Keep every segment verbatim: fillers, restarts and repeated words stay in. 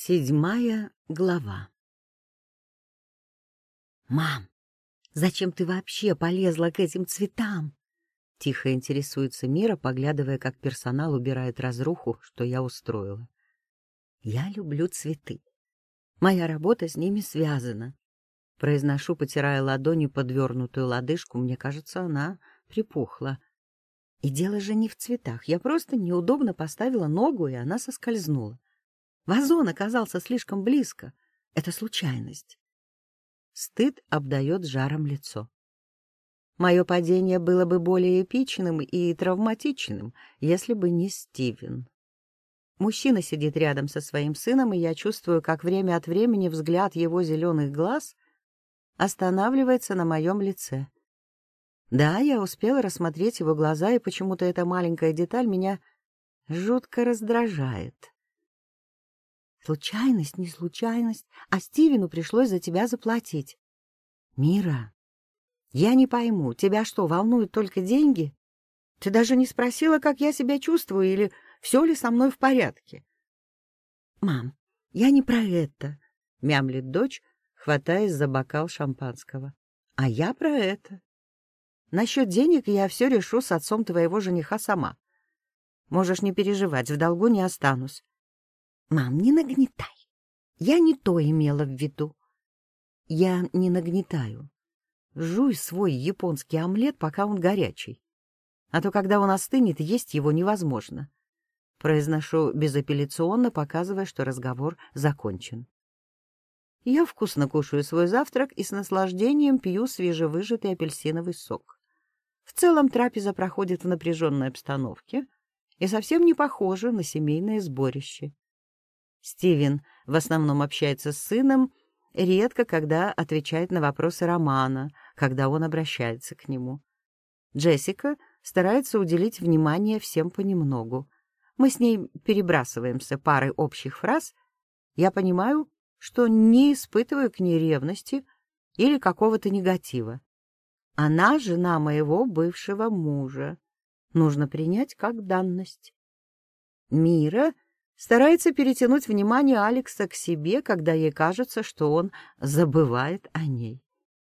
Седьмая глава. «Мам, зачем ты вообще полезла к этим цветам?» Тихо интересуется Мира, поглядывая, как персонал убирает разруху, что я устроила. «Я люблю цветы. Моя работа с ними связана». Произношу, потирая ладонью подвернутую лодыжку, мне кажется, она припухла. И дело же не в цветах. Я просто неудобно поставила ногу, и она соскользнула. Вазон оказался слишком близко. Это случайность. Стыд обдает жаром лицо. Мое падение было бы более эпичным и травматичным, если бы не Стивен. Мужчина сидит рядом со своим сыном, и я чувствую, как время от времени взгляд его зеленых глаз останавливается на моем лице. Да, я успела рассмотреть его глаза, и почему-то эта маленькая деталь меня жутко раздражает. Случайность, не случайность, а Стивену пришлось за тебя заплатить. Мира, я не пойму, тебя что, волнуют только деньги? Ты даже не спросила, как я себя чувствую или все ли со мной в порядке. Мам, я не про это, мямлит дочь, хватаясь за бокал шампанского. А я про это. Насчет денег я все решу с отцом твоего жениха сама. Можешь не переживать, в долгу не останусь. Мам, не нагнетай. Я не то имела в виду. Я не нагнетаю. Жуй свой японский омлет, пока он горячий. А то, когда он остынет, есть его невозможно. Произношу безапелляционно, показывая, что разговор закончен. Я вкусно кушаю свой завтрак и с наслаждением пью свежевыжатый апельсиновый сок. В целом трапеза проходит в напряженной обстановке и совсем не похожа на семейное сборище. Стивен в основном общается с сыном, редко когда отвечает на вопросы Романа, когда он обращается к нему. Джессика старается уделить внимание всем понемногу. Мы с ней перебрасываемся парой общих фраз. Я понимаю, что не испытываю к ней ревности или какого-то негатива. Она жена моего бывшего мужа. Нужно принять как данность. Мира старается перетянуть внимание Алекса к себе, когда ей кажется, что он забывает о ней.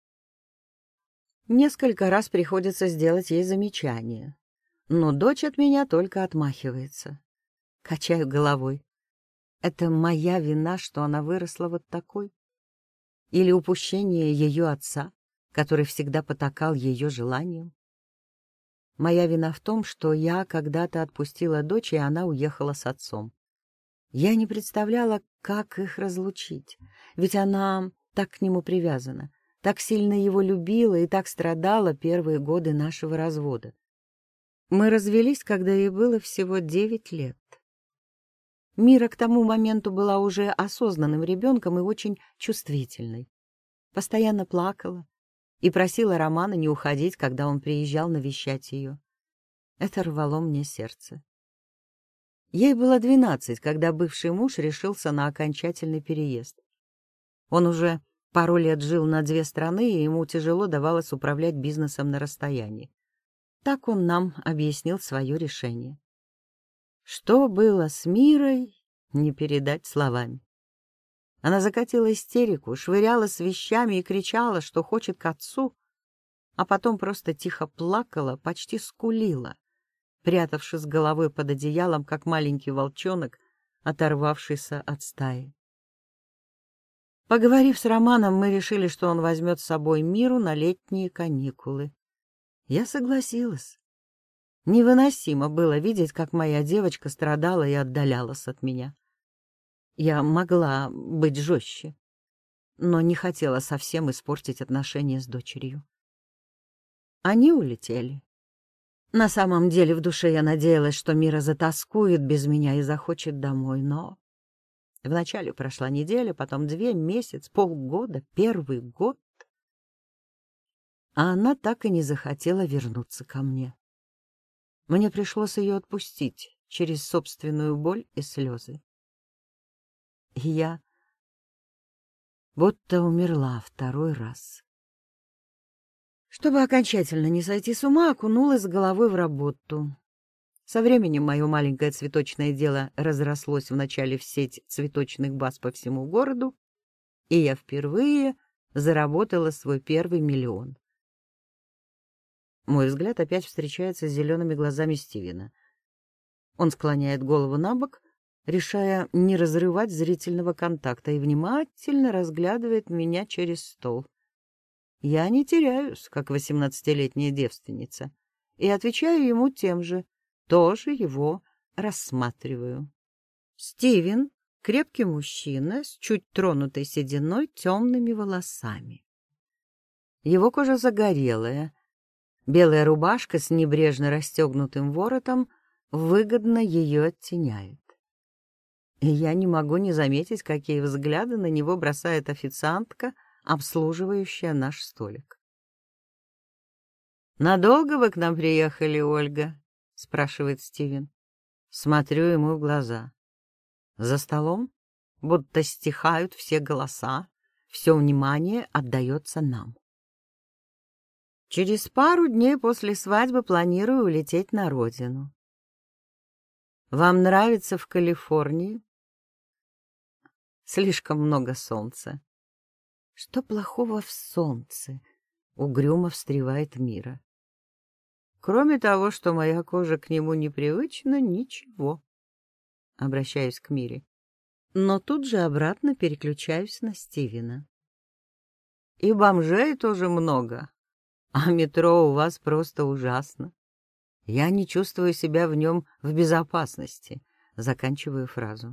Несколько раз приходится сделать ей замечание, но дочь от меня только отмахивается. Качаю головой. Это моя вина, что она выросла вот такой? Или упущение ее отца, который всегда потакал ее желаниям? Моя вина в том, что я когда-то отпустила дочь, и она уехала с отцом. Я не представляла, как их разлучить, ведь она так к нему привязана, так сильно его любила и так страдала первые годы нашего развода. Мы развелись, когда ей было всего девять лет. Мира к тому моменту была уже осознанным ребенком и очень чувствительной. Постоянно плакала и просила Романа не уходить, когда он приезжал навещать ее. Это рвало мне сердце. Ей было двенадцать, когда бывший муж решился на окончательный переезд. Он уже пару лет жил на две страны, и ему тяжело давалось управлять бизнесом на расстоянии. Так он нам объяснил свое решение. Что было с Мирой, не передать словами. Она закатила истерику, швырялась вещами и кричала, что хочет к отцу, а потом просто тихо плакала, почти скулила, прятавшись головой под одеялом, как маленький волчонок, оторвавшийся от стаи. Поговорив с Романом, мы решили, что он возьмет с собой Миру на летние каникулы. Я согласилась. Невыносимо было видеть, как моя девочка страдала и отдалялась от меня. Я могла быть жестче, но не хотела совсем испортить отношения с дочерью. Они улетели. На самом деле в душе я надеялась, что Мира затоскует без меня и захочет домой, но... Вначале прошла неделя, потом две, месяц, полгода, первый год. А она так и не захотела вернуться ко мне. Мне пришлось ее отпустить через собственную боль и слезы. И я будто умерла второй раз. Чтобы окончательно не сойти с ума, окунулась с головой в работу. Со временем мое маленькое цветочное дело разрослось вначале в сеть цветочных баз по всему городу, и я впервые заработала свой первый миллион. Мой взгляд опять встречается с зелеными глазами Стивена. Он склоняет голову набок, решая не разрывать зрительного контакта, и внимательно разглядывает меня через стол. Я не теряюсь, как восемнадцатилетняя девственница, и отвечаю ему тем же, тоже его рассматриваю. Стивен — крепкий мужчина с чуть тронутой сединой, темными волосами. Его кожа загорелая, белая рубашка с небрежно расстегнутым воротом выгодно ее оттеняет. И я не могу не заметить, какие взгляды на него бросает официантка, обслуживающая наш столик. «Надолго вы к нам приехали, Ольга?» — спрашивает Стивен. Смотрю ему в глаза. За столом будто стихают все голоса, все внимание отдается нам. Через пару дней после свадьбы планирую улететь на родину. Вам нравится в Калифорнии? Слишком много солнца. Что плохого в солнце? Угрюмо встревает Мира. Кроме того, что моя кожа к нему непривычна, ничего. Обращаюсь к Мире. Но тут же обратно переключаюсь на Стивена. И бомжей тоже много. А метро у вас просто ужасно. Я не чувствую себя в нем в безопасности. Заканчиваю фразу.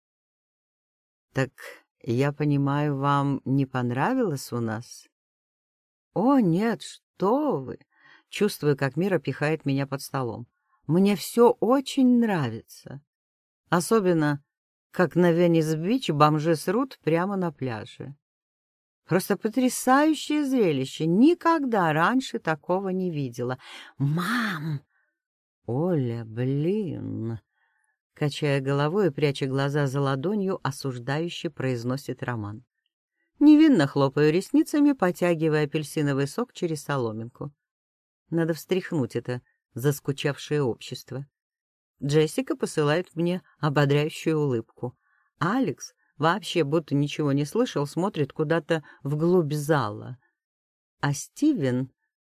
Так, я понимаю, вам не понравилось у нас? О, нет, что вы! Чувствую, как Мира пихает меня под столом. Мне все очень нравится. Особенно, как на Венес-Бич бомжи срут прямо на пляже. Просто потрясающее зрелище. Никогда раньше такого не видела. Мам! Оля, блин! Качая головой и пряча глаза за ладонью, осуждающе произносит Роман. Невинно хлопаю ресницами, потягивая апельсиновый сок через соломинку. Надо встряхнуть это заскучавшее общество. Джессика посылает мне ободряющую улыбку. Алекс вообще будто ничего не слышал, смотрит куда-то вглубь зала. А Стивен...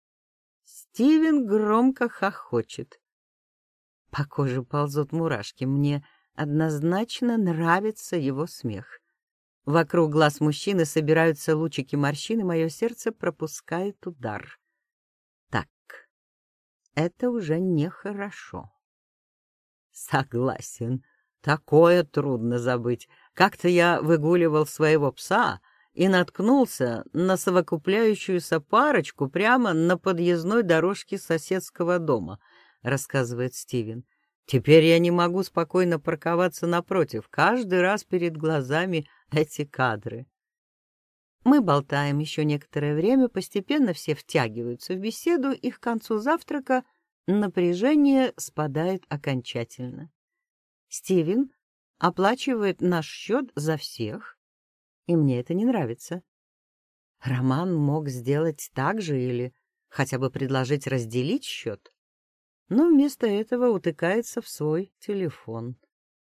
Стивен громко хохочет. По коже ползут мурашки. Мне однозначно нравится его смех. Вокруг глаз мужчины собираются лучики морщин, и мое сердце пропускает удар. Так, это уже нехорошо. Согласен, такое трудно забыть. Как-то я выгуливал своего пса и наткнулся на совокупляющуюся парочку прямо на подъездной дорожке соседского дома, рассказывает Стивен. Теперь я не могу спокойно парковаться напротив. Каждый раз перед глазами эти кадры. Мы болтаем еще некоторое время, постепенно все втягиваются в беседу, и к концу завтрака напряжение спадает окончательно. Стивен оплачивает наш счет за всех, и мне это не нравится. Роман мог сделать так же или хотя бы предложить разделить счет, но вместо этого утыкается в свой телефон.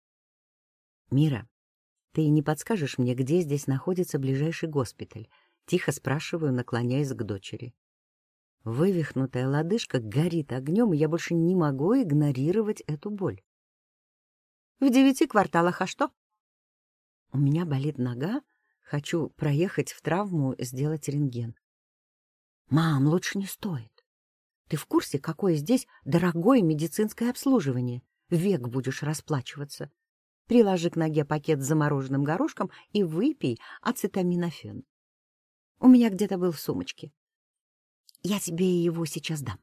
«Мира, ты не подскажешь мне, где здесь находится ближайший госпиталь?» — тихо спрашиваю, наклоняясь к дочери. Вывихнутая лодыжка горит огнем, и я больше не могу игнорировать эту боль. «В девяти кварталах, а что?» «У меня болит нога, хочу проехать в травму, сделать рентген». «Мам, лучше не стоит. Ты в курсе, какое здесь дорогое медицинское обслуживание? Век будешь расплачиваться. Приложи к ноге пакет с замороженным горошком и выпей ацетаминофен. У меня где-то был в сумочке. Я тебе его сейчас дам».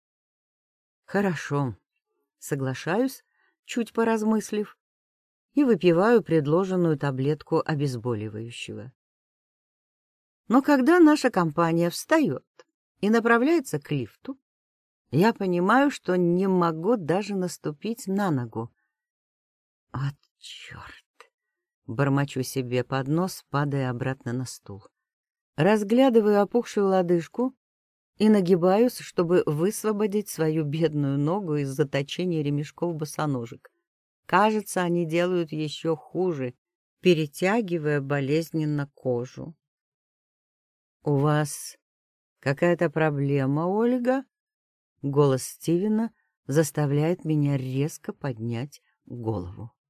«Хорошо», соглашаюсь, чуть поразмыслив, и выпиваю предложенную таблетку обезболивающего. Но когда наша компания встает и направляется к лифту, я понимаю, что не могу даже наступить на ногу. «Вот черт!» — бормочу себе под нос, падая обратно на стул. Разглядываю опухшую лодыжку, и нагибаюсь, чтобы высвободить свою бедную ногу из заточения ремешков босоножек. Кажется, они делают еще хуже, перетягивая болезненно кожу. «У вас какая-то проблема, Ольга?» Голос Стивена заставляет меня резко поднять голову.